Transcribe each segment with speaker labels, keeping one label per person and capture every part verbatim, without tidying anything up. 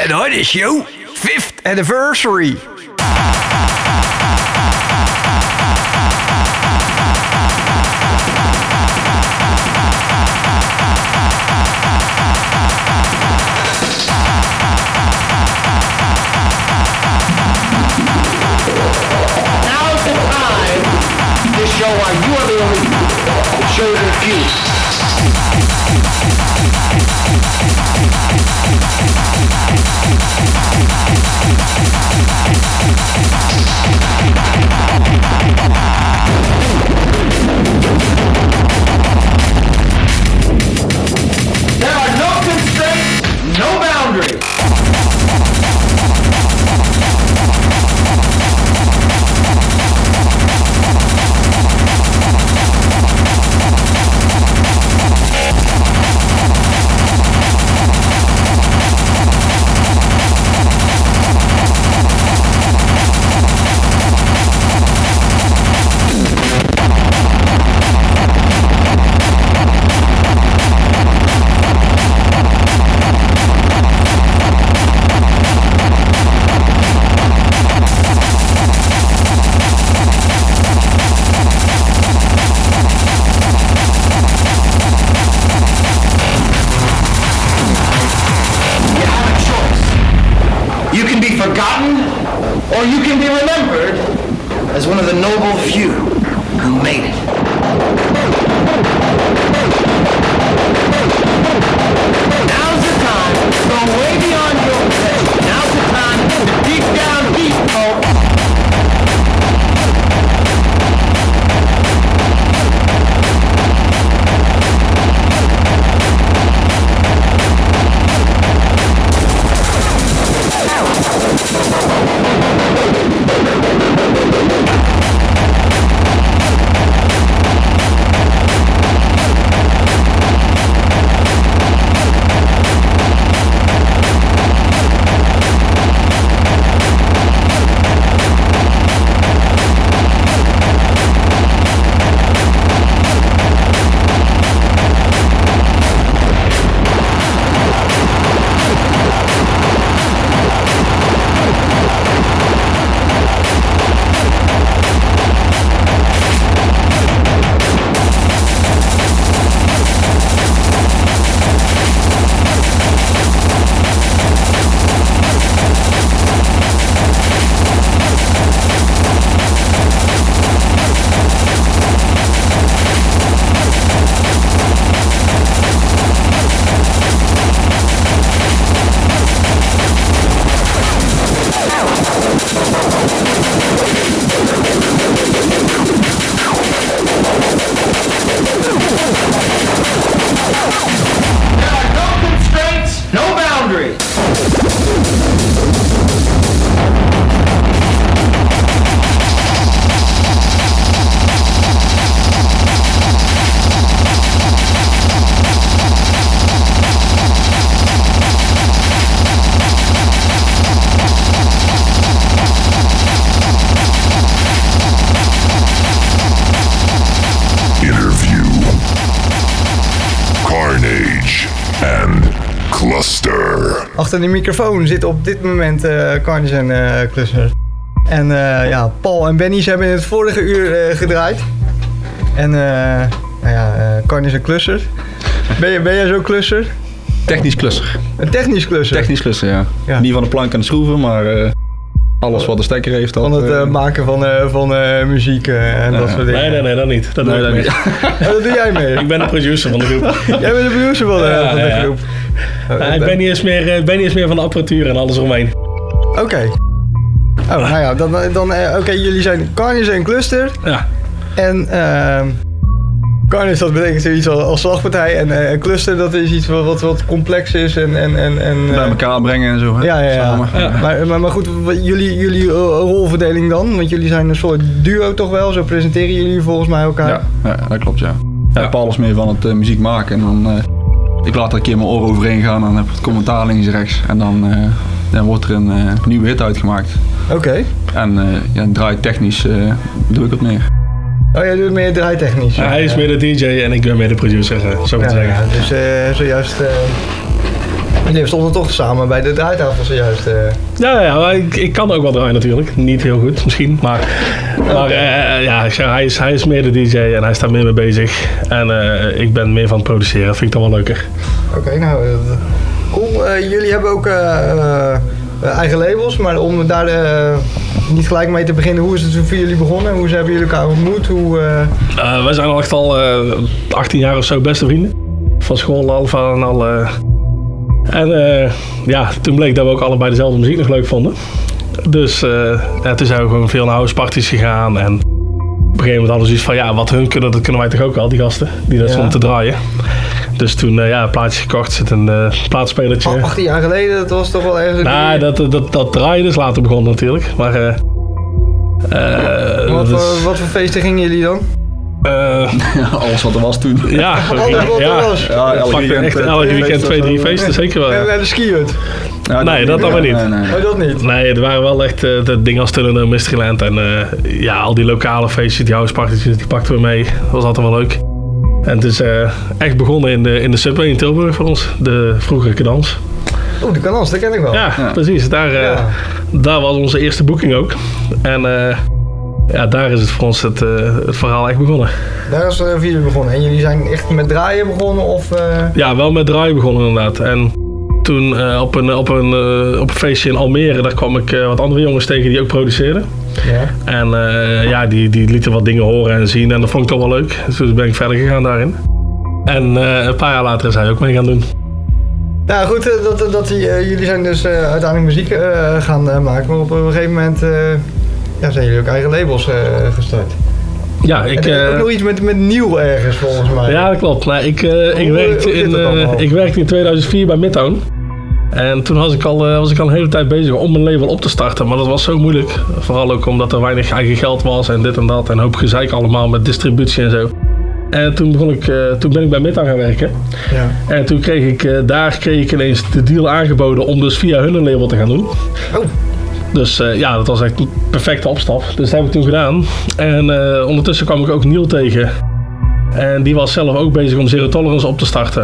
Speaker 1: Red Hot is your fifth anniversary.
Speaker 2: Now's the time to show why you are the elite, the chosen few. There are no constraints, no boundaries. Forgotten, or you can be remembered as one of the noble few who made it. Now's the time to go way beyond your possession. Now's the time to deep down deep, folks.
Speaker 3: Achter de microfoon zit op dit moment uh, Carnage en uh, Cluster. En uh, ja, Paul en Benny hebben in het vorige uur uh, gedraaid. En uh, nou ja, uh, Carnage en Cluster. Ben, je, ben jij zo Cluster?
Speaker 4: Technisch klusser.
Speaker 3: Een technisch klusser?
Speaker 4: Technisch klusser, ja. ja. Niet van de plank en de schroeven, maar uh, alles wat de stekker heeft. Dat,
Speaker 3: van het uh,
Speaker 4: uh,
Speaker 3: maken van, uh, van uh, muziek uh, en ja, dat soort dingen.
Speaker 5: Nee, nee, nee, dat niet. Dat,
Speaker 4: nee,
Speaker 5: doe
Speaker 4: dat
Speaker 5: niet.
Speaker 3: Oh, dat doe jij mee?
Speaker 5: Ik ben de producer van de groep.
Speaker 3: Jij bent de producer van, uh, ja, van de ja, groep?
Speaker 5: Ja. Uh, ik ben niet eens meer, ben niet eens meer van de apparatuur en alles omheen.
Speaker 3: Oké. Okay. Oh, nou ja, dan, dan uh, oké, okay, jullie zijn Carnage en Cluster.
Speaker 5: Ja.
Speaker 3: En uh, Carnage, dat betekent zoiets als, als slagpartij. En uh, Cluster, dat is iets wat, wat, wat complex is en... en, en, en uh,
Speaker 4: bij elkaar brengen en zo, hè?
Speaker 3: Ja, ja, ja.
Speaker 4: Samen.
Speaker 3: ja. Maar, maar, maar goed, jullie, jullie uh, rolverdeling dan? Want jullie zijn een soort duo toch wel? Zo presenteren jullie volgens mij elkaar?
Speaker 4: Ja, ja dat klopt, ja. ja. Paul is meer van het uh, muziek maken en dan... Uh, ik laat er een keer mijn oor overheen gaan en dan heb ik het commentaar links en rechts. En dan, uh, dan wordt er een uh, nieuwe hit uitgemaakt.
Speaker 3: Oké. Okay.
Speaker 4: En uh, ja, draaitechnisch uh, doe ik het meer.
Speaker 3: Oh, jij doet meer draaitechnisch?
Speaker 5: Ja, hij is
Speaker 3: ja.
Speaker 5: meer de D J en ik ben meer de producer, zo moet ik
Speaker 3: ja,
Speaker 5: zeggen.
Speaker 3: Ja, dus uh, zojuist uh, Jullie stonden toch samen bij de draaitafel zojuist. Uh.
Speaker 5: Ja, ja maar ik, ik kan ook wel draaien natuurlijk. Niet heel goed misschien. Maar, okay. maar uh, ja, ik zeg, hij, is, hij is meer de D J en hij is daar meer mee bezig. En uh, ik ben meer van het produceren. Dat vind ik dan wel leuker.
Speaker 3: Oké, okay, nou uh, cool. Uh, jullie hebben ook uh, uh, eigen labels. Maar om daar uh, niet gelijk mee te beginnen. Hoe is het voor jullie begonnen? Hoe hebben jullie elkaar ontmoet? Hoe, uh...
Speaker 5: Uh, wij zijn al echt al uh, achttien jaar of zo beste vrienden. Van school al, van al... Uh, En uh, ja, toen bleek dat we ook allebei dezelfde muziek nog leuk vonden. Dus uh, ja, toen zijn we gewoon veel naar houseparties gegaan. En op een gegeven moment hadden we zoiets van, ja, wat hun kunnen, dat kunnen wij toch ook wel, die gasten. Die dat ja. stonden te draaien. Dus toen uh, ja, een plaatje gekocht, zit een uh, plaatspelertje.
Speaker 3: Oh, achttien jaar geleden, dat was toch wel ergens...
Speaker 5: Nou, dat, dat, dat, dat draaien is later begonnen natuurlijk. Maar... Uh,
Speaker 3: uh, wat, dus... voor, wat voor feesten gingen jullie dan?
Speaker 5: Uh,
Speaker 4: Alles wat er was toen.
Speaker 5: Ja,
Speaker 3: alles wat er
Speaker 5: ja,
Speaker 3: was.
Speaker 4: Ja, elke weekend,
Speaker 5: echt elke weekend twee, drie feesten, zeker wel. Ja.
Speaker 3: En de skihut?
Speaker 5: Ja, nee, dat dan maar niet.
Speaker 3: Nee, nee, nee. Oh, dat niet?
Speaker 5: Nee, er waren wel echt uh, de dingen als Tunnel Mysteryland en uh, ja, al die lokale feestjes, die houseparties, die pakten we mee. Dat was altijd wel leuk. En het is uh, echt begonnen in de, in de Subway in Tilburg voor ons, de vroegere Cadans.
Speaker 3: Oeh, de Cadans, dat ken ik wel.
Speaker 5: Ja, ja. precies. Daar, uh, ja. daar was onze eerste boeking ook. En... Uh, Ja, daar is het voor ons het, uh, het verhaal echt begonnen.
Speaker 3: Daar is het uh, voor jullie begonnen. En jullie zijn echt met draaien begonnen? Of, uh...
Speaker 5: Ja, wel met draaien begonnen inderdaad. En toen uh, op, een, op, een, uh, op een feestje in Almere, daar kwam ik uh, wat andere jongens tegen die ook produceerden. Ja. En uh, ja, die, die lieten wat dingen horen en zien en dat vond ik toch wel leuk. Dus toen ben ik verder gegaan daarin. En uh, een paar jaar later is hij ook mee gaan doen.
Speaker 3: Ja goed, uh, dat, dat, uh, jullie zijn dus uh, uiteindelijk muziek uh, gaan uh, maken. Maar op een gegeven moment... Uh... Ja, zijn jullie ook eigen labels uh, gestart?
Speaker 5: Ja, ik...
Speaker 3: En er is ook
Speaker 5: uh,
Speaker 3: nog iets met, met nieuw ergens volgens mij.
Speaker 5: Ja, dat klopt. Nou, ik, uh, ik, werkte in, uh, ik werkte in tweeduizend vier bij Midtown. En toen was ik, al, uh, was ik al een hele tijd bezig om mijn label op te starten. Maar dat was zo moeilijk. Vooral ook omdat er weinig eigen geld was en dit en dat. En een hoop gezeik allemaal met distributie en zo. En toen, begon ik, uh, toen ben ik bij Midtown gaan werken. Ja. En toen kreeg ik, uh, daar kreeg ik ineens de deal aangeboden om dus via hun een label te gaan doen. Oh. Dus uh, ja, dat was echt een perfecte opstap. Dus dat heb ik toen gedaan. En uh, ondertussen kwam ik ook Neil tegen. En die was zelf ook bezig om Zero Tolerance op te starten.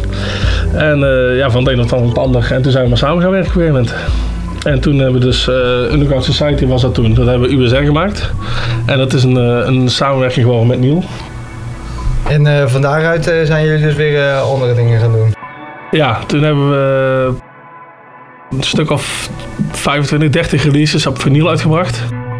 Speaker 5: En uh, ja, van het een op het ander. En toen zijn we maar samen gaan werken op een gegeven moment. En toen hebben we dus, uh, Underground Society was dat toen. Dat hebben we U S R gemaakt. En dat is een, uh, een samenwerking geworden met Neil.
Speaker 3: En uh, van daaruit uh, zijn jullie dus weer uh, andere dingen gaan doen?
Speaker 5: Ja, toen hebben we... Uh, een stuk of vijfentwintig, dertig releases op vinyl uitgebracht.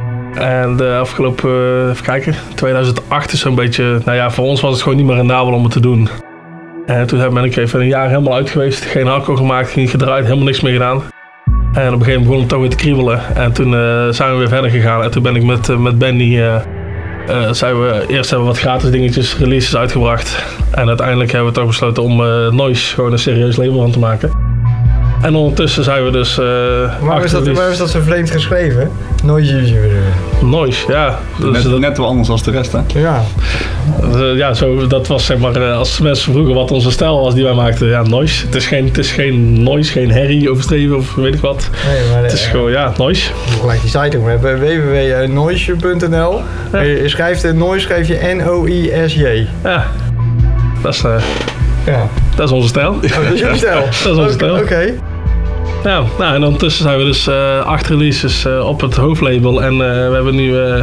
Speaker 5: En de afgelopen, uh, even kijken, tweeduizend acht is zo'n beetje... Nou ja, voor ons was het gewoon niet meer rendabel om het te doen. En toen ben ik even een jaar helemaal uit geweest. Geen hardcore gemaakt, geen gedraaid, helemaal niks meer gedaan. En op een gegeven moment begon het toch weer te kriebelen. En toen uh, zijn we weer verder gegaan. En toen ben ik met, uh, met Benny... Uh, uh, zijn we, eerst hebben we wat gratis dingetjes, releases uitgebracht. En uiteindelijk hebben we toch besloten om uh, Noise gewoon een serieus label van te maken. En ondertussen zijn we dus... Uh,
Speaker 3: waar, is dat, waar is dat zo vreemd geschreven? Noise user.
Speaker 5: Noise, ja. Dus
Speaker 4: net,
Speaker 5: dat,
Speaker 4: net wel anders dan de rest, hè?
Speaker 3: Ja.
Speaker 5: Uh, ja, zo, dat was zeg maar... Uh, als mensen vroegen wat onze stijl was die wij maakten. Ja, noise. Het is geen, het is geen noise, geen herrie overstreven of weet ik wat. Nee, maar, het is uh, gewoon, ja, noise.
Speaker 3: Gelijk die site ook. We hebben w w w punt noise punt n l. Ja. Je schrijft uh, noise, schrijf je N O I S J.
Speaker 5: Ja. Dat is... Uh,
Speaker 3: ja.
Speaker 5: Dat is onze stijl.
Speaker 3: Oh, dat is jullie stijl?
Speaker 5: Dat is onze
Speaker 3: okay,
Speaker 5: stijl.
Speaker 3: Oké. Okay.
Speaker 5: Ja, nou, en ondertussen zijn we dus uh, acht releases uh, op het hoofdlabel. En uh, we hebben nu uh,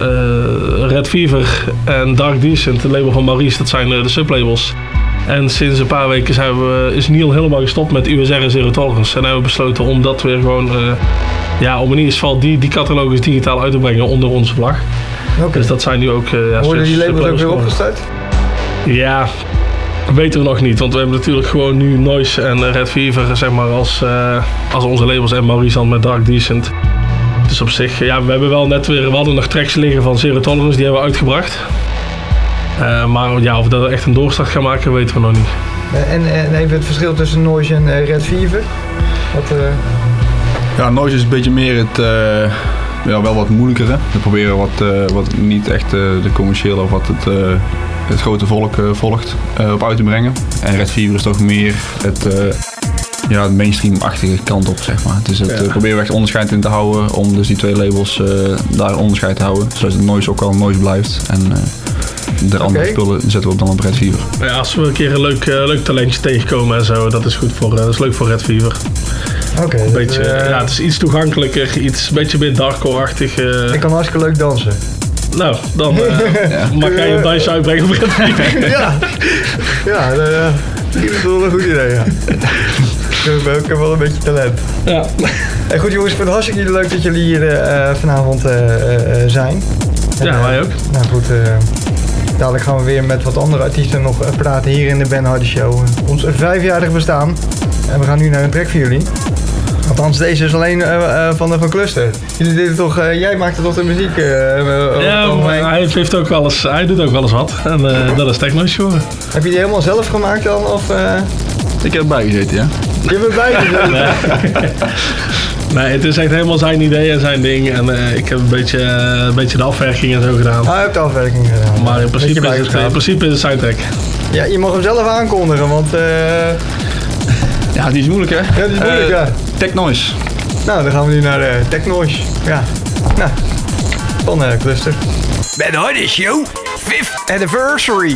Speaker 5: uh, Red Fever en Dark Decent, het label van Maurice, dat zijn uh, de sublabels. En sinds een paar weken zijn we, is Neil helemaal gestopt met U S R en Zero Tolerance. En hebben we besloten om dat weer gewoon, uh, ja, om in ieder geval die, die catalogus digitaal uit te brengen onder onze vlag. Okay. Dus dat zijn nu ook... Uh, ja,
Speaker 3: worden die labels ook weer opgestart?
Speaker 5: Ja... Weten we nog niet, want we hebben natuurlijk gewoon nu Noise en Red Fever zeg maar, als, uh, als onze labels en Maurice met Dark Decent. Dus op zich, ja, we hebben wel net weer, we hadden nog tracks liggen van Zero Tolerance, die hebben we uitgebracht. Uh, maar ja, of we dat echt een doorstart gaan maken, weten we nog niet.
Speaker 3: En, en even het verschil tussen Noise en uh, Red Fever? Wat, uh...
Speaker 4: Ja, Noise is een beetje meer het, uh, ja, wel wat moeilijker. We proberen wat, uh, wat niet echt uh, de commerciële of wat het... Uh, het grote volk uh, volgt uh, op uit te brengen. En Red Fever is toch meer het, uh, ja, het mainstream-achtige kant op, zeg maar. Dus het ja. uh, proberen we echt onderscheid in te houden om dus die twee labels uh, daar onderscheid te houden. Zodat het Noise ook al Noise blijft. En uh, de andere
Speaker 3: Oké.
Speaker 4: spullen zetten we op dan op Red Fever.
Speaker 5: Ja, als we een keer een leuk, uh, leuk talentje tegenkomen en zo, dat is goed voor, uh, dat is leuk voor Red Fever.
Speaker 3: Oké.
Speaker 5: Een
Speaker 3: dat,
Speaker 5: beetje,
Speaker 3: eh,
Speaker 5: ja, het is iets toegankelijker, iets een beetje meer darkcore-achtig. Uh,
Speaker 3: Ik kan hartstikke leuk dansen.
Speaker 5: nou, dan uh,
Speaker 4: Ja.
Speaker 5: mag jij een dansje uitbrengen op Red Fever.
Speaker 3: Ja. Ja, dat uh, is wel een goed idee, ja. Ik heb, ik heb wel een beetje talent.
Speaker 5: Ja.
Speaker 3: Hey, goed jongens, ik vind het hartstikke leuk dat jullie hier uh, vanavond uh, uh, zijn. En,
Speaker 5: Ja,
Speaker 3: uh,
Speaker 5: wij ook.
Speaker 3: Nou goed, uh, dadelijk gaan we weer met wat andere artiesten nog uh, praten hier in de Ben Hardy Show. Uh, ons vijfjarig bestaan. En we gaan nu naar een track voor jullie. Althans, deze is alleen uh, uh, van, uh, van Cluster. Jullie deden toch, uh, jij maakte toch de muziek? Uh, uh,
Speaker 5: Ja,
Speaker 3: over
Speaker 5: maar
Speaker 3: mij?
Speaker 5: hij, heeft ook wel eens, hij doet ook wel eens wat. En uh, dat is Techno Show.
Speaker 3: Heb je die helemaal zelf gemaakt dan? Of, uh,
Speaker 4: Ik heb erbij gezeten, ja.
Speaker 3: je hebt erbij gezeten?
Speaker 5: Nee. Nee, het is echt helemaal zijn idee en zijn ding. En uh, ik heb een beetje, uh, een beetje de afwerking en zo gedaan.
Speaker 3: Ah, je hebt de afwerking gedaan.
Speaker 5: Maar in principe,
Speaker 3: Beetje
Speaker 5: is het, in
Speaker 3: bijgeschaafd.
Speaker 5: principe is het zijn track.
Speaker 3: Ja, je mag hem zelf aankondigen, want uh,
Speaker 4: Ja, die is moeilijk, hè?
Speaker 3: ja, die is moeilijk,
Speaker 4: Eh,
Speaker 3: ja.
Speaker 4: Tech Noise.
Speaker 3: Nou, dan gaan we nu naar uh, Tech Noise. Ja, nou, van uh, Cluster.
Speaker 1: Ben Hardy Show, fifth anniversary.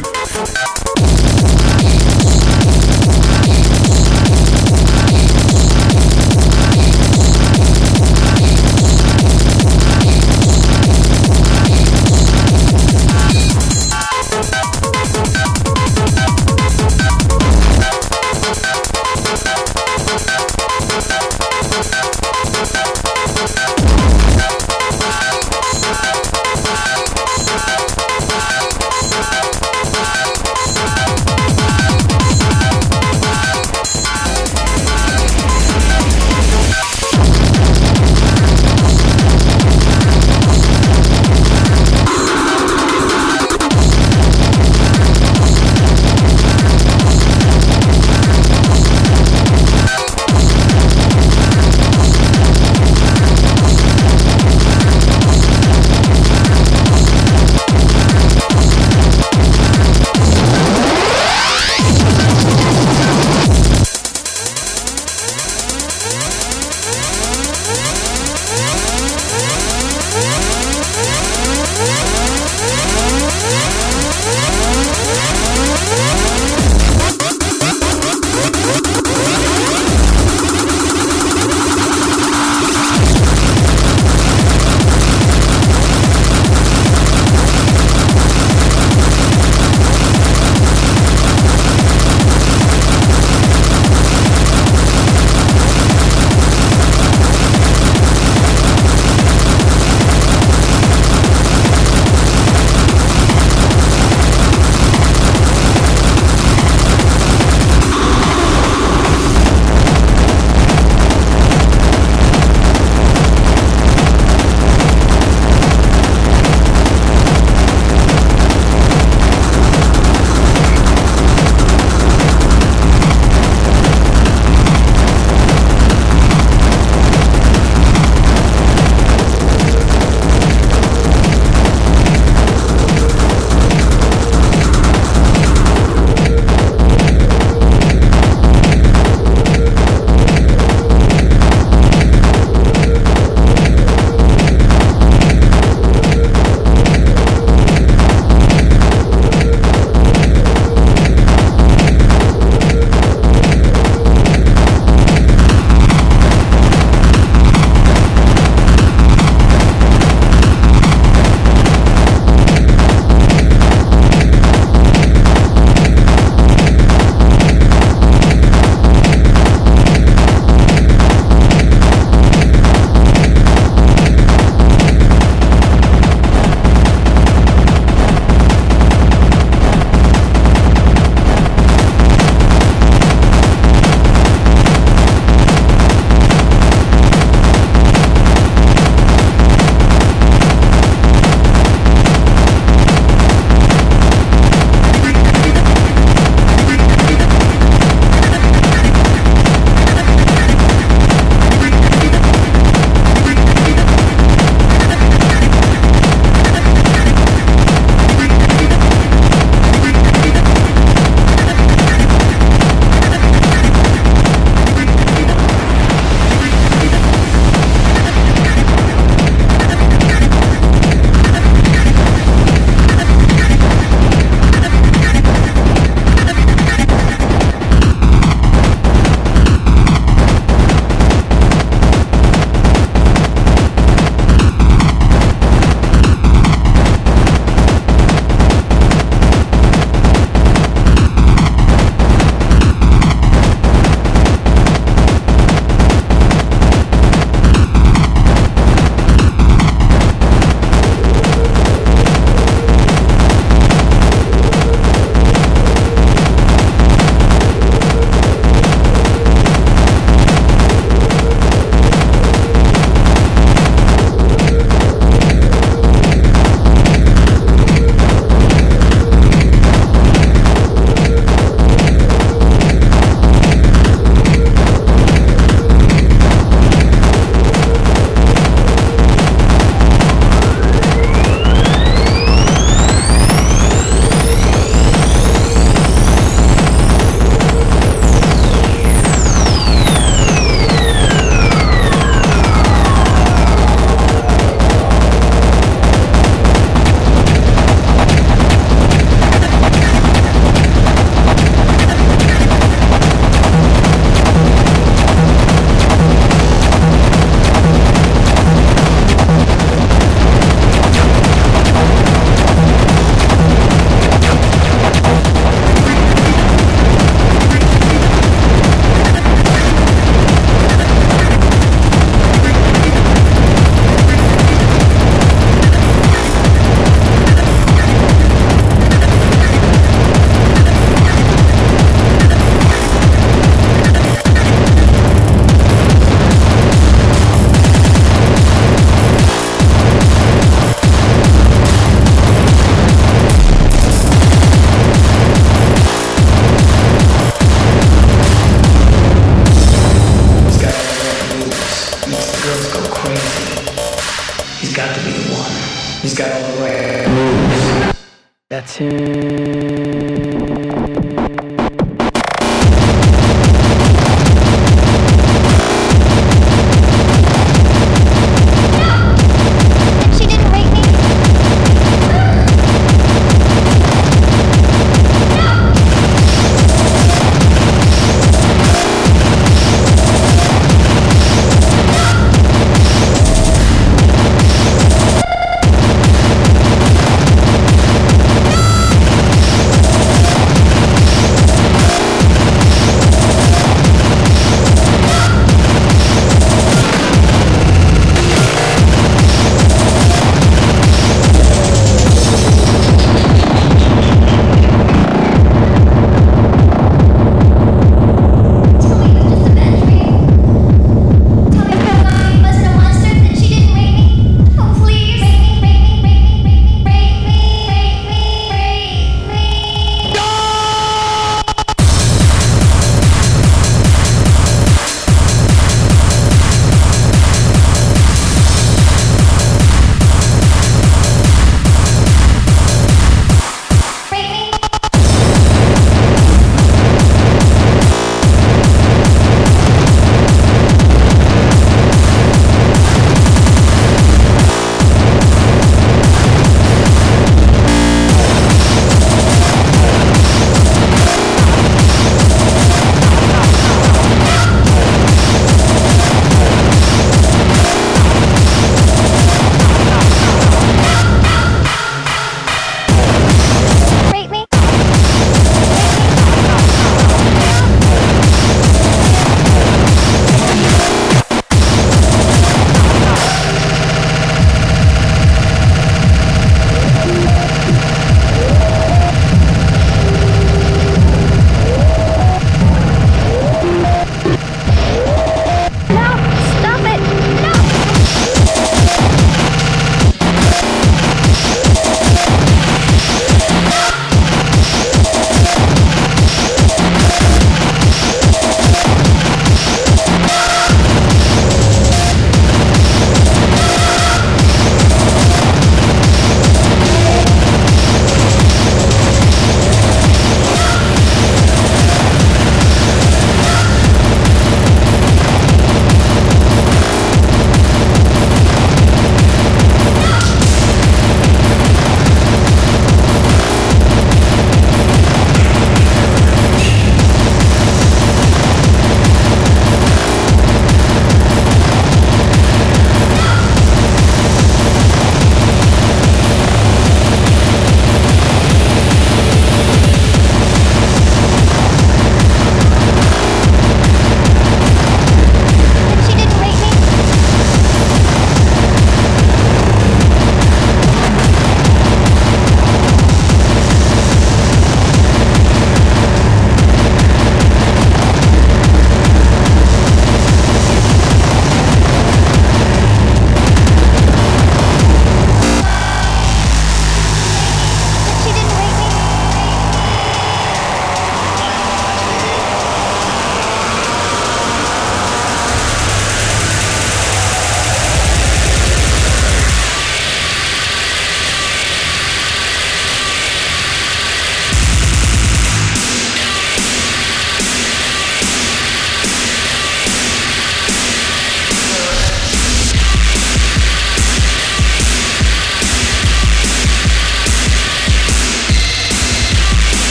Speaker 6: She didn't rape me.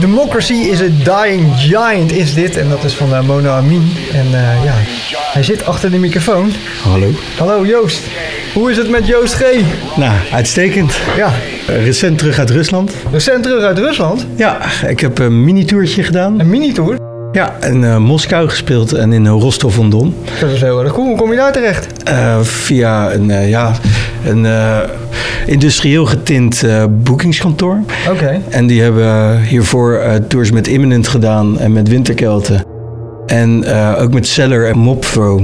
Speaker 3: Democracy is a Dying Giant is dit. En dat is van uh, Mono Amin. En uh, ja, hij zit achter de microfoon.
Speaker 6: Hallo.
Speaker 3: Hallo Joost. Hoe is het met Joost G?
Speaker 6: Nou, uitstekend.
Speaker 3: Ja.
Speaker 6: Uh, recent terug uit Rusland.
Speaker 3: Recent terug uit Rusland?
Speaker 6: Ja, ik heb een mini-tourtje gedaan.
Speaker 3: Een mini-tour?
Speaker 6: Ja, in uh, Moskou gespeeld en in uh, Rostov-on-Don.
Speaker 3: Dat is heel erg cool. Hoe kom je daar terecht?
Speaker 6: Uh, via een, uh, ja, een uh, industrieel getint uh, boekingskantoor.
Speaker 3: Oké. Okay.
Speaker 6: En die hebben hiervoor uh, tours met Imminent gedaan en met Winterkelten. En uh, ook met Cellar en Mopfro.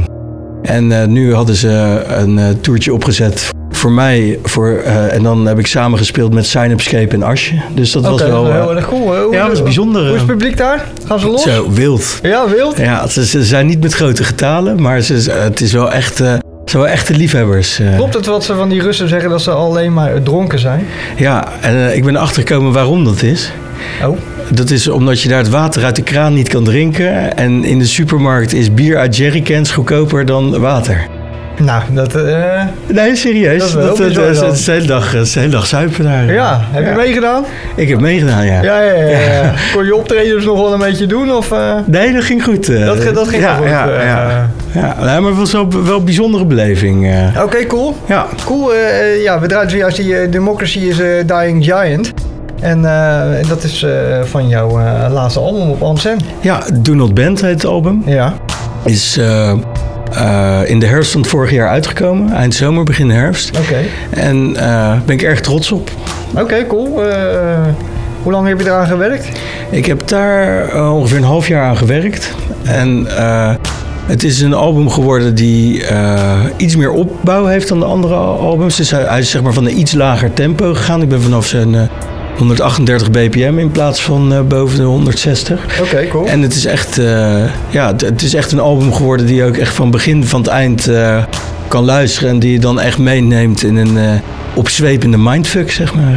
Speaker 6: En uh, nu hadden ze een uh, toertje opgezet voor mij. Voor, uh, en dan heb ik samen gespeeld met Synapscape en Asje. Dus dat okay, was wel...
Speaker 3: Uh, heel erg cool. Hoe,
Speaker 6: ja, dat was bijzonder.
Speaker 3: Hoe is het publiek daar? Gaan ze los?
Speaker 6: Zo, wild.
Speaker 3: Ja, wild?
Speaker 6: Ja, ze, ze zijn niet met grote getalen, maar ze, het is wel echt... Uh, Ze zijn wel echte liefhebbers.
Speaker 3: Klopt het wat ze van die Russen zeggen, dat ze alleen maar dronken zijn?
Speaker 6: Ja, en uh, ik ben erachter gekomen waarom dat is.
Speaker 3: Oh.
Speaker 6: Dat is omdat je daar het water uit de kraan niet kan drinken. En in de supermarkt is bier uit jerrycans goedkoper dan water.
Speaker 3: Nou, dat... Uh,
Speaker 6: nee, serieus.
Speaker 3: Dat is wel
Speaker 6: dat, dat, dat is de hele dag, de hele dag zuipen daar.
Speaker 3: Ja, heb je ja. meegedaan?
Speaker 6: Ik heb meegedaan, ja.
Speaker 3: Ja, ja, ja, ja. Kon je optredens nog wel een beetje doen? Of, uh...
Speaker 6: Nee, dat ging goed. Uh,
Speaker 3: dat, dat ging
Speaker 6: ja,
Speaker 3: goed.
Speaker 6: Ja,
Speaker 3: uh,
Speaker 6: ja. ja. Nee, maar het was wel, wel een bijzondere beleving. Uh.
Speaker 3: Oké, okay, cool.
Speaker 6: Ja.
Speaker 3: Cool. Uh, ja, we draaien zojuist die uh, Democracy is a Dying Giant. En uh, dat is uh, van jouw uh, laatste album op Ansen.
Speaker 6: Ja, Do Not Bend heet het album.
Speaker 3: Ja.
Speaker 6: Is... Uh, Uh, in de herfst van het vorig jaar uitgekomen. Eind zomer, begin herfst.
Speaker 3: Oké. Okay.
Speaker 6: En daar uh, ben ik erg trots op.
Speaker 3: Oké, okay, cool. Uh, hoe lang heb je eraan gewerkt?
Speaker 6: Ik heb daar uh, ongeveer een half jaar aan gewerkt. En uh, het is een album geworden die uh, iets meer opbouw heeft dan de andere albums. Dus hij is zeg maar van een iets lager tempo gegaan. Ik ben vanaf zijn... Uh, honderdachtendertig bpm in plaats van uh, boven de honderdzestig.
Speaker 3: Oké, okay, cool.
Speaker 6: En het is echt, uh, ja, t- het is echt een album geworden die je ook echt van begin van het eind uh, kan luisteren en die je dan echt meeneemt in een uh, opzwepende mindfuck, zeg maar.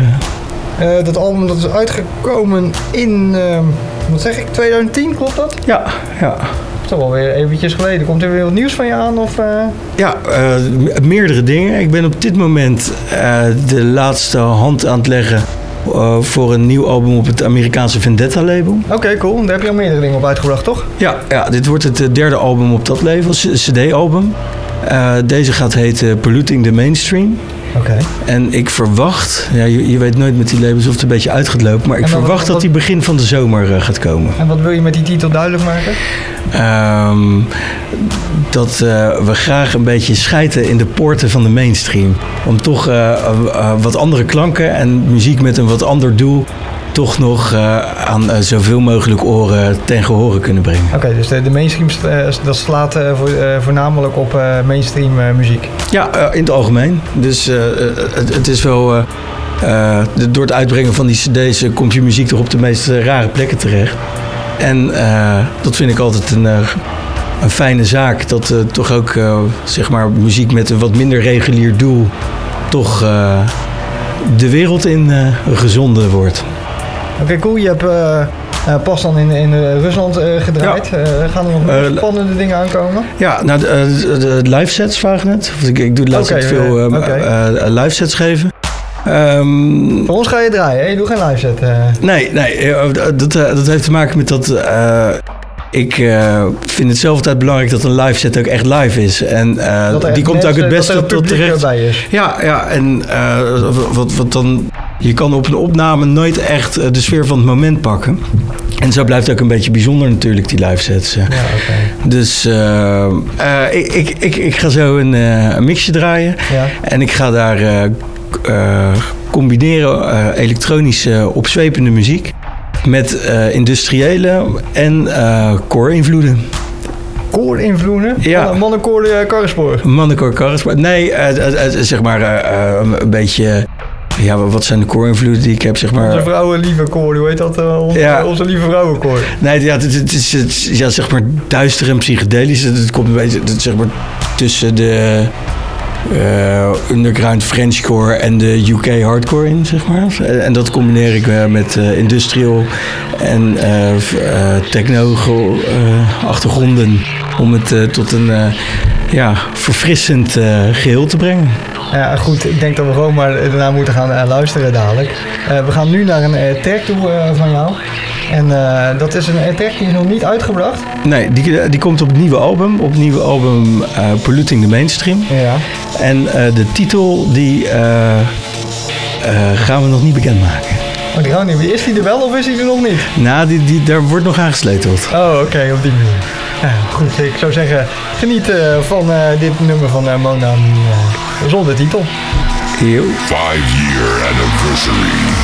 Speaker 3: Uh, dat album dat is uitgekomen in, uh, wat zeg ik, twintig tien, klopt dat?
Speaker 6: Ja, ja.
Speaker 3: Dat is toch wel weer eventjes geleden. Komt er weer wat nieuws van je aan? Of, uh...
Speaker 6: Ja, uh, meerdere dingen. Ik ben op dit moment uh, de laatste hand aan het leggen Uh, voor een nieuw album op het Amerikaanse Vendetta-label.
Speaker 3: Oké, okay, cool. Daar heb je al meerdere dingen op uitgebracht, toch?
Speaker 6: Ja, ja, dit wordt het derde album op dat label, C D-album. Uh, deze gaat heten Polluting the Mainstream.
Speaker 3: Oké. Okay.
Speaker 6: En ik verwacht, ja, je, je weet nooit met die labels of het een beetje uit gaat lopen, maar ik verwacht wat, wat, dat die begin van de zomer uh, gaat komen.
Speaker 3: En wat wil je met die titel duidelijk maken?
Speaker 6: Um, dat uh, we graag een beetje schijten in de poorten van de mainstream. Om toch uh, uh, wat andere klanken en muziek met een wat ander doel toch nog uh, aan uh, zoveel mogelijk oren ten gehore kunnen brengen.
Speaker 3: Oké, okay, dus de, de mainstream uh, dat slaat uh, voor, uh, voornamelijk op uh, mainstream uh, muziek?
Speaker 6: Ja, uh, in het algemeen. Dus uh, het, het is wel... Uh, uh, de, door het uitbrengen van die cd's uh, komt je muziek toch op de meest uh, rare plekken terecht. En uh, dat vind ik altijd een, uh, een fijne zaak. Dat uh, toch ook uh, zeg maar muziek met een wat minder regulier doel toch uh, de wereld in uh, gezonden wordt.
Speaker 3: Oké, okay, cool. Je hebt uh, uh, pas dan in, in uh, Rusland uh, gedraaid. Ja. Uh, gaan er nog meer uh, spannende dingen aankomen?
Speaker 6: Ja, nou, de, de, de live sets vragen net. Ik, ik doe de laatste okay, veel uh, okay. uh, live sets geven.
Speaker 3: Um, Voor ons ga je draaien, hè? Je doet geen live set. Uh.
Speaker 6: Nee, nee uh, dat, uh, dat heeft te maken met dat... Uh, ik uh, vind het zelf altijd belangrijk dat een live set ook echt live is. En uh, die komt ook het beste tot terecht.
Speaker 3: Is.
Speaker 6: Ja, ja, en uh, wat, wat dan... Je kan op een opname nooit echt uh, de sfeer van het moment pakken. En zo blijft het ook een beetje bijzonder natuurlijk, die live sets. Uh.
Speaker 3: Ja, okay.
Speaker 6: Dus uh, uh, ik, ik, ik, ik ga zo een, uh, een mixje draaien. Ja. En ik ga daar uh, uh, combineren uh, elektronische opzwepende muziek met uh, industriële en uh, core-invloeden.
Speaker 3: Core-invloeden?
Speaker 6: Ja.
Speaker 3: Mannenkoor uh, Karrenspoor?
Speaker 6: Mannenkoor Karrenspoor. Nee, uh, uh, uh, zeg maar uh, uh, een beetje... Ja, wat zijn de core-invloeden die ik heb, zeg maar...
Speaker 3: Onze vrouwenlieve koor, hoe heet dat? Uh, onze, ja. onze lieve vrouwenkoor.
Speaker 6: Nee, ja, het, het, is, het is ja, zeg maar duister en psychedelisch. Het, het komt een beetje het, zeg maar, tussen de uh, underground Frenchcore en de U K hardcore in, zeg maar. En dat combineer ik uh, met uh, industrial en uh, uh, techno-achtergronden uh, om het uh, tot een uh, ja, verfrissend uh, geheel te brengen.
Speaker 3: Ja, goed. Ik denk dat we gewoon maar daarna moeten gaan uh, luisteren dadelijk. Uh, we gaan nu naar een uh, track toe uh, van jou. En uh, dat is een track die is nog niet uitgebracht?
Speaker 6: Nee, die, die komt op het nieuwe album. Op het nieuwe album uh, Polluting the Mainstream.
Speaker 3: Ja.
Speaker 6: En uh, de titel die uh, uh, gaan we nog niet bekendmaken.
Speaker 3: Oh, die gaan niet. Is die er wel of is die er nog niet?
Speaker 6: Nou, die, die, daar wordt nog aan gesleuteld.
Speaker 3: Oh, oké, okay, op die manier. Ja, goed, ik zou zeggen, geniet uh, van uh, dit nummer van uh, Mona uh, zonder titel.
Speaker 6: Eeuw.
Speaker 7: Five year anniversary.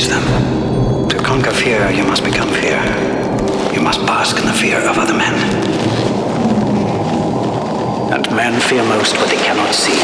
Speaker 8: face them. To conquer fear, you must become fear. You must bask in the fear of other men. And men fear most what they cannot see.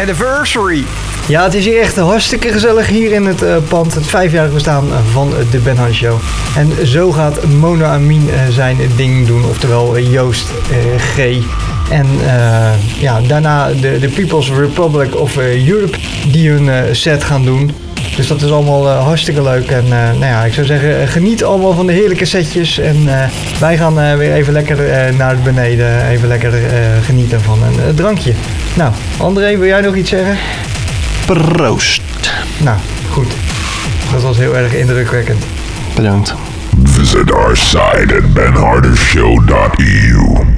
Speaker 1: anniversary.
Speaker 3: Ja, het is hier echt hartstikke gezellig hier in het uh, pand. Het vijfjarig bestaan van uh, de Ben Hans Show. En zo gaat Mono Amin uh, zijn ding doen. Oftewel uh, Joost uh, G. En uh, ja, daarna de, de People's Republic of uh, Europe die hun uh, set gaan doen. Dus dat is allemaal uh, hartstikke leuk. En uh, nou ja, ik zou zeggen, uh, geniet allemaal van de heerlijke setjes. En uh, wij gaan uh, weer even lekker uh, naar beneden. Even lekker uh, genieten van een uh, drankje. Nou, André, wil jij nog iets zeggen?
Speaker 9: Proost.
Speaker 3: Nou, goed. Dat was heel erg indrukwekkend.
Speaker 9: Bedankt.
Speaker 7: Visit our site at ben harder show dot e u.